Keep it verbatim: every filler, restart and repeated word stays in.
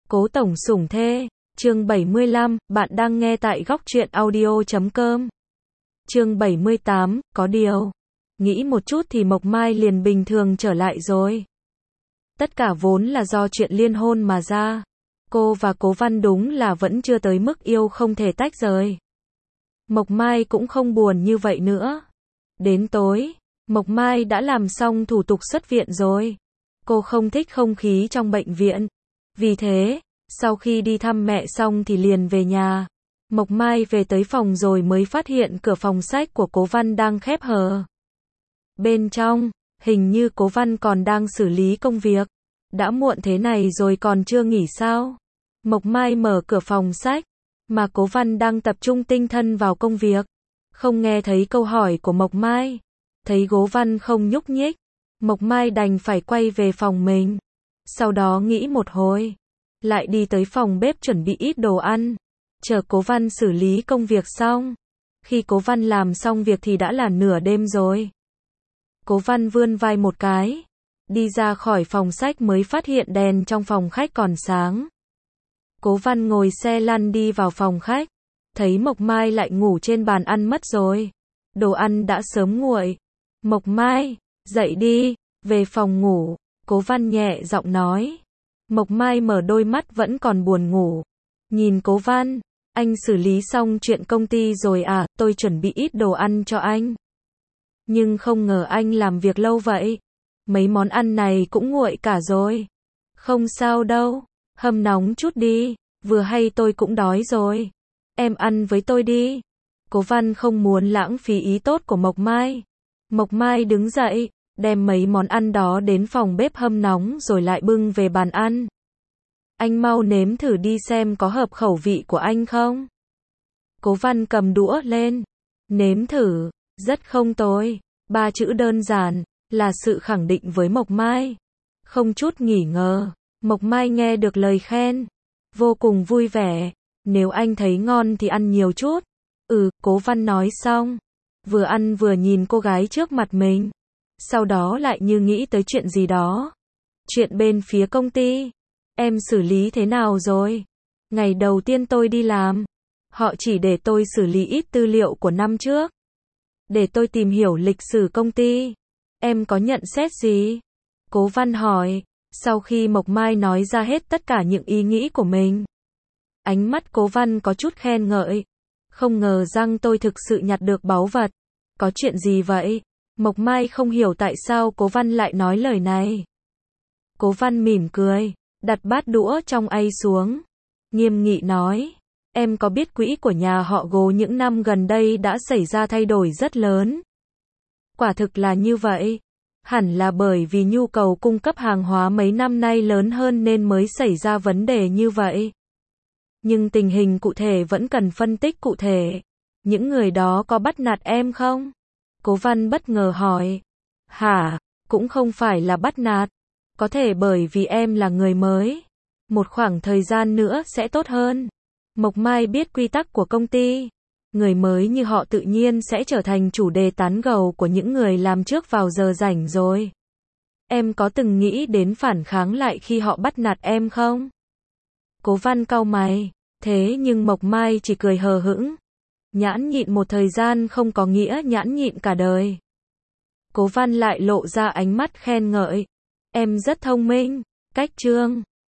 Cố tổng sủng thê, chương bảy mươi lăm, bạn đang nghe tại góc truyện audio chấm com. Chương bảy mươi tám, có điều. Nghĩ một chút thì Mộc Mai liền bình thường trở lại rồi. Tất cả vốn là do chuyện liên hôn mà ra. Cô và Cố Văn đúng là vẫn chưa tới mức yêu không thể tách rời. Mộc Mai cũng không buồn như vậy nữa. Đến tối, Mộc Mai đã làm xong thủ tục xuất viện rồi. Cô không thích không khí trong bệnh viện. Vì thế, sau khi đi thăm mẹ xong thì liền về nhà. Mộc Mai về tới phòng rồi mới phát hiện cửa phòng sách của Cố Văn đang khép hờ. Bên trong, hình như Cố Văn còn đang xử lý công việc. Đã muộn thế này rồi còn chưa nghỉ sao? Mộc Mai mở cửa phòng sách, mà Cố Văn đang tập trung tinh thần vào công việc. Không nghe thấy câu hỏi của Mộc Mai. Thấy Cố Văn không nhúc nhích, Mộc Mai đành phải quay về phòng mình. Sau đó nghĩ một hồi, lại đi tới phòng bếp chuẩn bị ít đồ ăn. Chờ Cố Văn xử lý công việc xong. Khi Cố Văn làm xong việc thì đã là nửa đêm rồi. Cố Văn vươn vai một cái, đi ra khỏi phòng sách mới phát hiện đèn trong phòng khách còn sáng. Cố Văn ngồi xe lăn đi vào phòng khách, thấy Mộc Mai lại ngủ trên bàn ăn mất rồi. Đồ ăn đã sớm nguội. Mộc Mai, dậy đi, về phòng ngủ, Cố Văn nhẹ giọng nói. Mộc Mai mở đôi mắt vẫn còn buồn ngủ. Nhìn Cố Văn, anh xử lý xong chuyện công ty rồi à, tôi chuẩn bị ít đồ ăn cho anh. Nhưng không ngờ anh làm việc lâu vậy. Mấy món ăn này cũng nguội cả rồi. Không sao đâu, hâm nóng chút đi, vừa hay tôi cũng đói rồi. Em ăn với tôi đi. Cố Văn không muốn lãng phí ý tốt của Mộc Mai. Mộc Mai đứng dậy, đem mấy món ăn đó đến phòng bếp hâm nóng rồi lại bưng về bàn ăn. Anh mau nếm thử đi xem có hợp khẩu vị của anh không? Cố Văn cầm đũa lên. Nếm thử, rất không tồi. Ba chữ đơn giản, là sự khẳng định với Mộc Mai. Không chút nghỉ ngờ, Mộc Mai nghe được lời khen. Vô cùng vui vẻ. Nếu anh thấy ngon thì ăn nhiều chút. Ừ, Cố Văn nói xong. Vừa ăn vừa nhìn cô gái trước mặt mình. Sau đó lại như nghĩ tới chuyện gì đó. Chuyện bên phía công ty. Em xử lý thế nào rồi? Ngày đầu tiên tôi đi làm, họ chỉ để tôi xử lý ít tư liệu của năm trước. Để tôi tìm hiểu lịch sử công ty. Em có nhận xét gì? Cố Văn hỏi, sau khi Mộc Mai nói ra hết tất cả những ý nghĩ của mình. Ánh mắt Cố Văn có chút khen ngợi. Không ngờ rằng tôi thực sự nhặt được báu vật. Có chuyện gì vậy? Mộc Mai không hiểu tại sao Cố Văn lại nói lời này. Cố Văn mỉm cười, đặt bát đũa trong ây xuống. Nghiêm nghị nói, em có biết quỹ của nhà họ Cố những năm gần đây đã xảy ra thay đổi rất lớn. Quả thực là như vậy. Hẳn là bởi vì nhu cầu cung cấp hàng hóa mấy năm nay lớn hơn nên mới xảy ra vấn đề như vậy. Nhưng tình hình cụ thể vẫn cần phân tích cụ thể. Những người đó có bắt nạt em không? Cố Văn bất ngờ hỏi. Hả? Cũng không phải là bắt nạt. Có thể bởi vì em là người mới. Một khoảng thời gian nữa sẽ tốt hơn. Mộc Mai biết quy tắc của công ty. Người mới như họ tự nhiên sẽ trở thành chủ đề tán gẫu của những người làm trước vào giờ rảnh rồi. Em có từng nghĩ đến phản kháng lại khi họ bắt nạt em không? Cố Văn cau mày. Thế nhưng Mộc Mai chỉ cười hờ hững. Nhãn nhịn một thời gian không có nghĩa nhãn nhịn cả đời. Cố Văn lại lộ ra ánh mắt khen ngợi. Em rất thông minh. Cách chương.